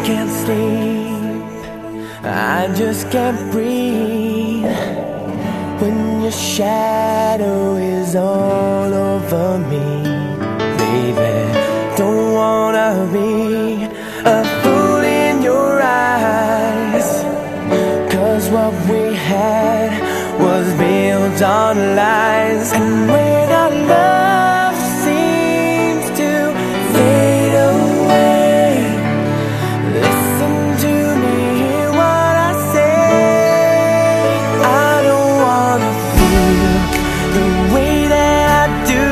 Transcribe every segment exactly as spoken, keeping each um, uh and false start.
can't sleep, I just can't breathe when your shadow is all over me. Baby, don't wanna be a fool in your eyes, 'cause what we had was built on lies. And when our love seems to fade away, listen to me, hear what I say. I don't wanna feel the way that I do.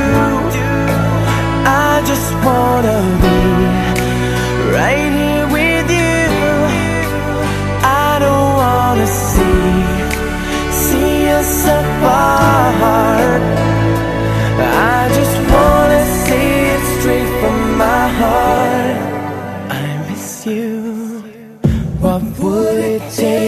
I just wanna be right here with you. I don't wanna see see us apart. I just wanna say it straight from my heart. I miss you. What would it take